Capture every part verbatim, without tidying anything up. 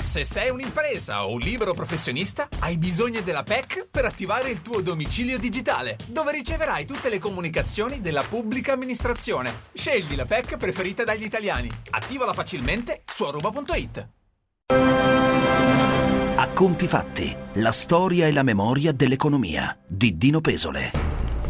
Se sei un'impresa o un libero professionista, hai bisogno della P E C per attivare il tuo domicilio digitale, dove riceverai tutte le comunicazioni della pubblica amministrazione. Scegli la P E C preferita dagli italiani. Attivala facilmente su aruba punto it. A conti fatti, la storia e la memoria dell'economia di Dino Pesole.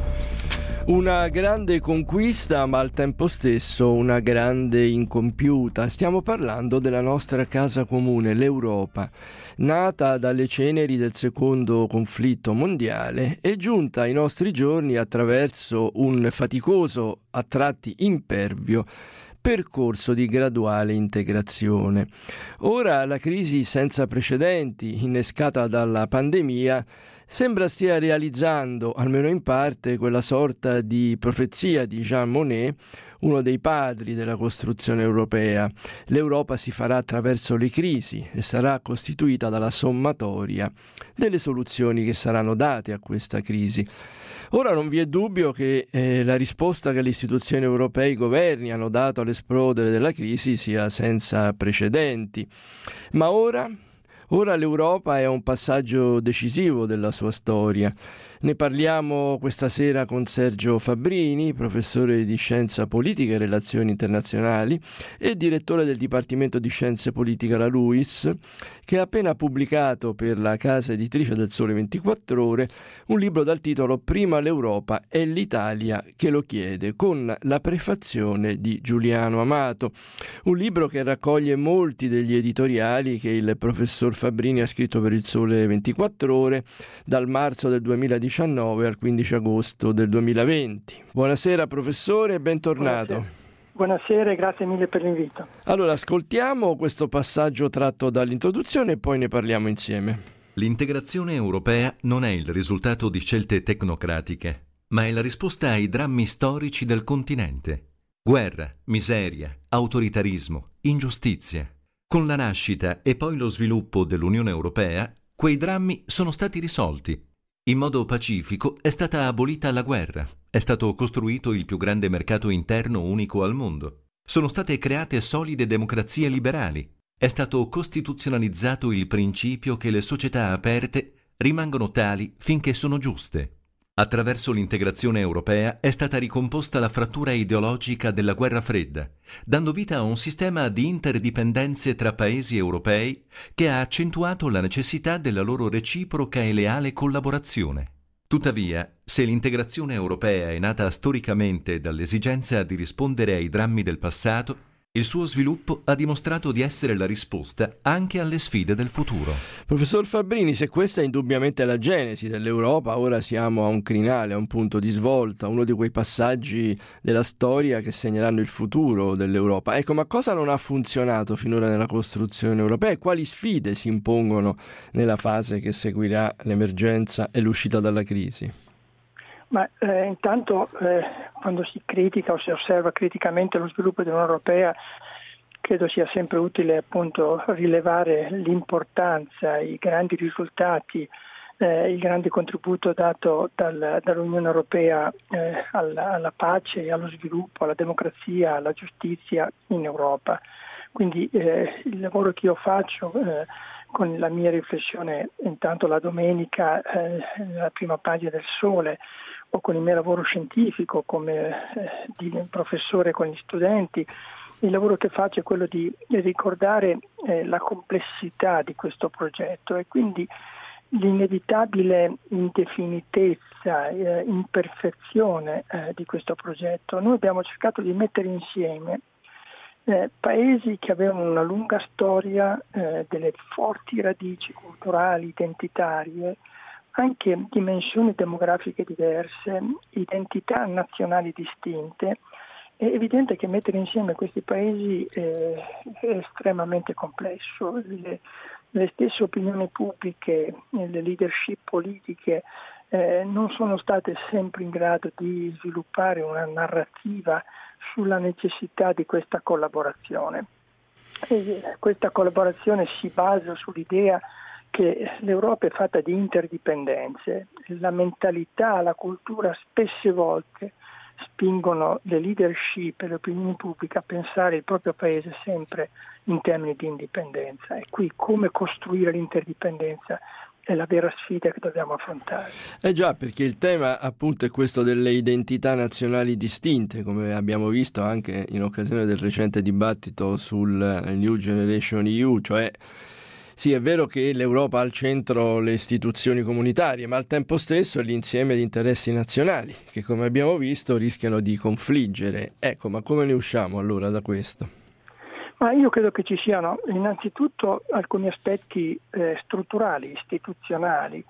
Una grande conquista, ma al tempo stesso una grande incompiuta. Stiamo parlando della nostra casa comune, l'Europa, nata dalle ceneri del secondo conflitto mondiale e giunta ai nostri giorni attraverso un faticoso, a tratti impervio, percorso di graduale integrazione. Ora la crisi senza precedenti, innescata dalla pandemia, sembra stia realizzando, almeno in parte, quella sorta di profezia di Jean Monnet, uno dei padri della costruzione europea. L'Europa si farà attraverso le crisi e sarà costituita dalla sommatoria delle soluzioni che saranno date a questa crisi. Ora non vi è dubbio che eh, la risposta che le istituzioni europee e i governi hanno dato all'esplodere della crisi sia senza precedenti. Ma ora... Ora l'Europa è a un passaggio decisivo della sua storia. Ne parliamo questa sera con Sergio Fabbrini, professore di Scienza Politica e Relazioni Internazionali e direttore del Dipartimento di Scienze Politiche alla LUISS, che ha appena pubblicato per la casa editrice del Sole ventiquattro Ore un libro dal titolo Prima l'Europa è l'Italia che lo chiede, con la prefazione di Giuliano Amato. Un libro che raccoglie molti degli editoriali che il professor Fabbrini ha scritto per il Sole ventiquattro Ore dal marzo del duemiladiciannove al quindici agosto del duemilaventi. Buonasera professore e bentornato. Buonasera. Buonasera e grazie mille per l'invito. Allora, ascoltiamo questo passaggio tratto dall'introduzione e poi ne parliamo insieme. L'integrazione europea non è il risultato di scelte tecnocratiche, ma è la risposta ai drammi storici del continente. Guerra, miseria, autoritarismo, ingiustizia. Con la nascita e poi lo sviluppo dell'Unione Europea, quei drammi sono stati risolti. In modo pacifico è stata abolita la guerra, è stato costruito il più grande mercato interno unico al mondo, sono state create solide democrazie liberali, è stato costituzionalizzato il principio che le società aperte rimangono tali finché sono giuste. Attraverso l'integrazione europea è stata ricomposta la frattura ideologica della guerra fredda, dando vita a un sistema di interdipendenze tra paesi europei che ha accentuato la necessità della loro reciproca e leale collaborazione. Tuttavia, se l'integrazione europea è nata storicamente dall'esigenza di rispondere ai drammi del passato, il suo sviluppo ha dimostrato di essere la risposta anche alle sfide del futuro. Professor Fabbrini, se questa è indubbiamente la genesi dell'Europa, ora siamo a un crinale, a un punto di svolta, uno di quei passaggi della storia che segneranno il futuro dell'Europa. Ecco, ma cosa non ha funzionato finora nella costruzione europea e quali sfide si impongono nella fase che seguirà l'emergenza e l'uscita dalla crisi? Ma eh, intanto eh, quando si critica o si osserva criticamente lo sviluppo dell'Unione Europea, credo sia sempre utile appunto rilevare l'importanza, i grandi risultati, eh, il grande contributo dato dal, dall'Unione Europea eh, alla, alla pace, allo sviluppo, alla democrazia, alla giustizia in Europa. Quindi eh, il lavoro che io faccio eh, con la mia riflessione intanto la domenica, eh, la prima pagina del Sole, o con il mio lavoro scientifico come eh, di professore con gli studenti, il lavoro che faccio è quello di ricordare eh, la complessità di questo progetto e quindi l'inevitabile indefinitezza, eh, imperfezione eh, di questo progetto. Noi abbiamo cercato di mettere insieme eh, paesi che avevano una lunga storia, eh, delle forti radici culturali, identitarie, anche dimensioni demografiche diverse, identità nazionali distinte. È evidente che mettere insieme questi paesi è, è estremamente complesso. Le, le stesse opinioni pubbliche, le leadership politiche eh, non sono state sempre in grado di sviluppare una narrativa sulla necessità di questa collaborazione. E questa collaborazione si basa sull'idea che l'Europa è fatta di interdipendenze, la mentalità, la cultura spesse volte spingono le leadership e le opinioni pubbliche a pensare il proprio paese sempre in termini di indipendenza. E qui come costruire l'interdipendenza è la vera sfida che dobbiamo affrontare. Eh già, perché il tema appunto è questo delle identità nazionali distinte, come abbiamo visto anche in occasione del recente dibattito sul New Generation E U, cioè sì, è vero che l'Europa ha al centro le istituzioni comunitarie, ma al tempo stesso l'insieme di interessi nazionali, che come abbiamo visto rischiano di confliggere. Ecco, ma come ne usciamo allora da questo? Ma io credo che ci siano innanzitutto alcuni aspetti eh, strutturali, istituzionali.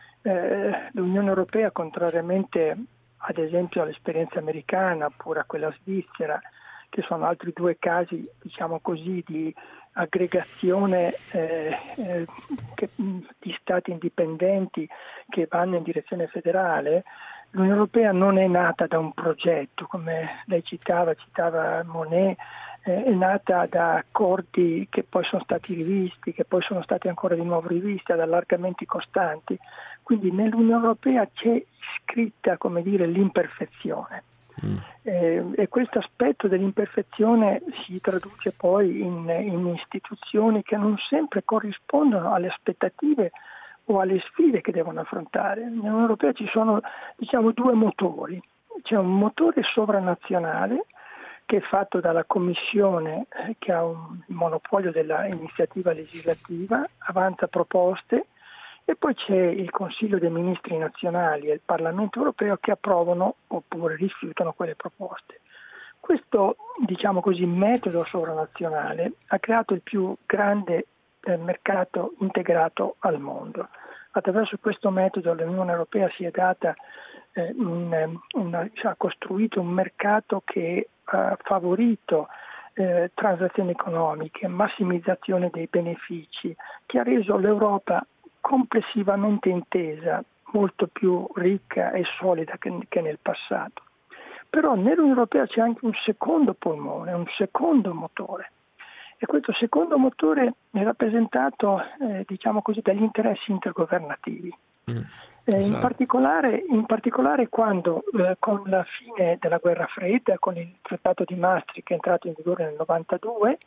Eh, L'Unione Europea, contrariamente ad esempio all'esperienza americana oppure a quella svizzera, che sono altri due casi, diciamo così, di aggregazione eh, eh, che, di stati indipendenti che vanno in direzione federale, l'Unione Europea non è nata da un progetto, come lei citava, citava Monnet, è nata da accordi che poi sono stati rivisti, che poi sono stati ancora di nuovo rivisti, ad allargamenti costanti. Quindi nell'Unione Europea c'è scritta, come dire, l'imperfezione. Mm. Eh, e questo aspetto dell'imperfezione si traduce poi in, in istituzioni che non sempre corrispondono alle aspettative o alle sfide che devono affrontare. Nell'Unione Europea ci sono, diciamo, due motori. C'è un motore sovranazionale che è fatto dalla Commissione, eh, che ha un monopolio dell'iniziativa legislativa, avanza proposte, e poi c'è il Consiglio dei Ministri nazionali e il Parlamento europeo che approvano oppure rifiutano quelle proposte. Questo, diciamo così, metodo sovranazionale ha creato il più grande eh, mercato integrato al mondo. Attraverso questo metodo l'Unione Europea si è data eh, un, una, ha costruito un mercato che ha favorito eh, transazioni economiche, massimizzazione dei benefici, che ha reso l'Europa complessivamente intesa, molto più ricca e solida che, che nel passato. Però nell'Unione Europea c'è anche un secondo polmone, un secondo motore. E questo secondo motore è rappresentato, eh, diciamo così, dagli interessi intergovernativi. Mm, eh, esatto. in, particolare, in particolare quando eh, con la fine della guerra fredda, con il trattato di Maastricht che è entrato in vigore nel novantadue,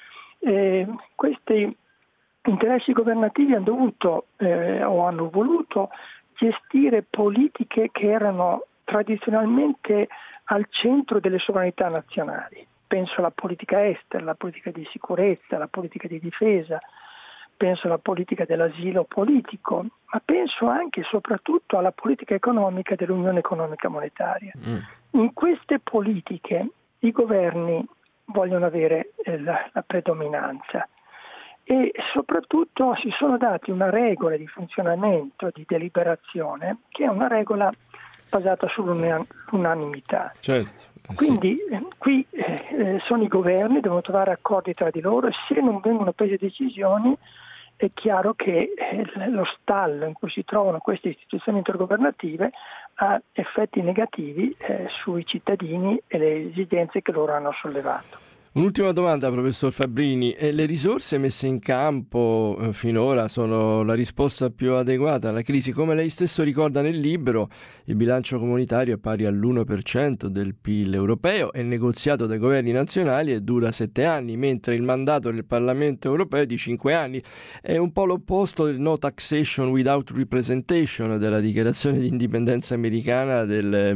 eh, questi interessi governativi hanno dovuto eh, o hanno voluto gestire politiche che erano tradizionalmente al centro delle sovranità nazionali. Penso alla politica estera, alla politica di sicurezza, alla politica di difesa, penso alla politica dell'asilo politico, ma penso anche e soprattutto alla politica economica dell'Unione Economica Monetaria. Mm. In queste politiche i governi vogliono avere eh, la, la predominanza e soprattutto si sono dati una regola di funzionamento, di deliberazione, che è una regola basata sull'unanimità. Certo. Quindi eh, qui eh, sono i governi, devono trovare accordi tra di loro e se non vengono prese decisioni è chiaro che eh, lo stallo in cui si trovano queste istituzioni intergovernative ha effetti negativi eh, sui cittadini e le esigenze che loro hanno sollevato. Un'ultima domanda, professor Fabbrini. E le risorse messe in campo eh, finora sono la risposta più adeguata alla crisi? Come lei stesso ricorda nel libro, il bilancio comunitario è pari all'uno per cento del P I L europeo, è negoziato dai governi nazionali e dura sette anni, mentre il mandato del Parlamento europeo è di cinque anni. È un po' l'opposto del No Taxation Without Representation della dichiarazione di indipendenza americana del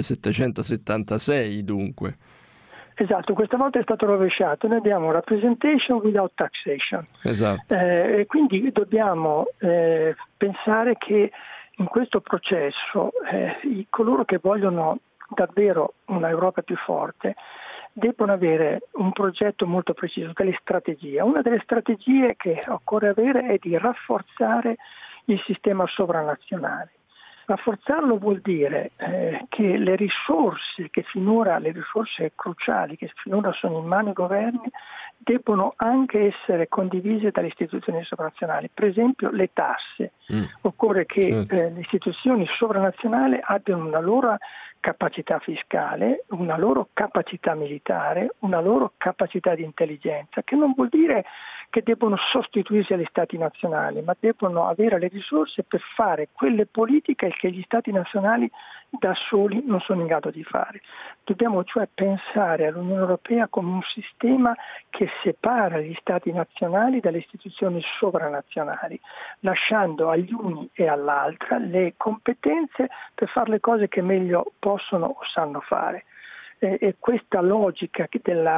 millesettecentosettantasei, dunque. Esatto, questa volta è stato rovesciato, noi abbiamo representation without taxation. Esatto. Eh, quindi dobbiamo eh, pensare che in questo processo eh, i, coloro che vogliono davvero una Europa più forte debbono avere un progetto molto preciso, delle strategie. Una delle strategie che occorre avere è di rafforzare il sistema sovranazionale. Rafforzarlo vuol dire eh, che le risorse che finora, le risorse cruciali che finora sono in mano ai governi, debbono anche essere condivise dalle istituzioni sovranazionali. Per esempio le tasse. Mm. Occorre che certo. eh, le istituzioni sovranazionali abbiano una loro capacità fiscale, una loro capacità militare, una loro capacità di intelligenza, che non vuol dire che debbono sostituirsi agli Stati nazionali, ma debbono avere le risorse per fare quelle politiche che gli Stati nazionali da soli non sono in grado di fare. Dobbiamo cioè pensare all'Unione Europea come un sistema che separa gli Stati nazionali dalle istituzioni sovranazionali, lasciando agli uni e all'altra le competenze per fare le cose che meglio possono o sanno fare. E, e questa logica della,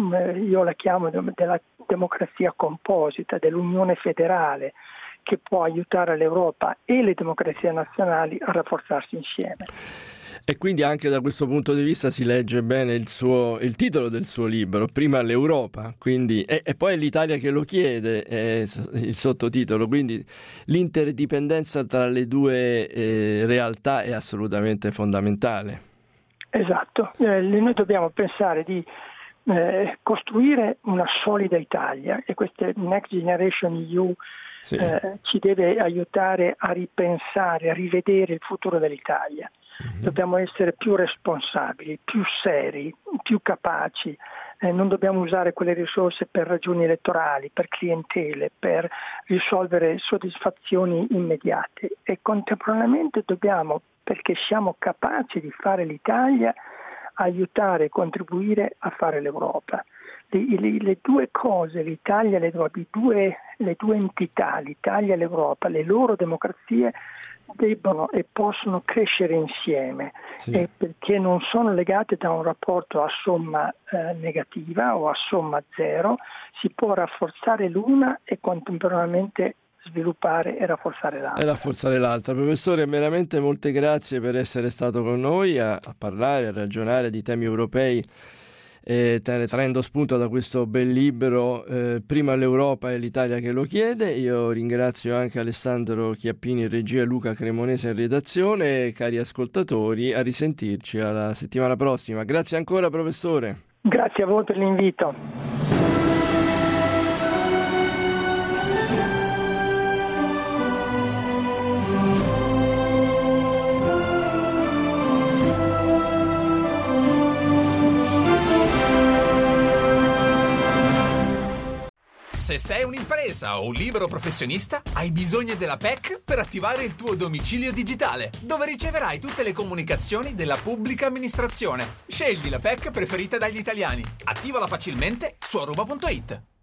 io la chiamo della democrazia composita, dell'Unione federale, che può aiutare l'Europa e le democrazie nazionali a rafforzarsi insieme. E quindi anche da questo punto di vista si legge bene il, suo, il titolo del suo libro, prima l'Europa, quindi, e, e poi è l'Italia che lo chiede, è il sottotitolo, quindi l'interdipendenza tra le due eh, realtà è assolutamente fondamentale. Esatto, eh, noi dobbiamo pensare di eh, costruire una solida Italia e questa Next Generation E U Sì. Eh, ci deve aiutare a ripensare, a rivedere il futuro dell'Italia. Mm-hmm. Dobbiamo essere più responsabili, più seri, più capaci. Eh, non dobbiamo usare quelle risorse per ragioni elettorali, per clientele, per risolvere soddisfazioni immediate. E contemporaneamente dobbiamo, perché siamo capaci di fare l'Italia, aiutare e contribuire a fare l'Europa. Le, le, le due cose, l'Italia e l'Europa, le due, le due entità, l'Italia e l'Europa, le loro democrazie debbono e possono crescere insieme, sì. E perché non sono legate da un rapporto a somma eh, negativa o a somma zero, si può rafforzare l'una e contemporaneamente sviluppare e rafforzare l'altra. E rafforzare l'altra. Professore, veramente molte grazie per essere stato con noi a, a parlare, a ragionare di temi europei, eh, traendo spunto da questo bel libro eh, Prima l'Europa e l'Italia che lo chiede. Io ringrazio anche Alessandro Chiappini in regia e Luca Cremonese in redazione. Cari ascoltatori, a risentirci alla settimana prossima. Grazie ancora, professore. Grazie a voi per l'invito. Se sei un'impresa o un libero professionista, hai bisogno della P E C per attivare il tuo domicilio digitale, dove riceverai tutte le comunicazioni della pubblica amministrazione. Scegli la P E C preferita dagli italiani. Attivala facilmente su aruba punto it.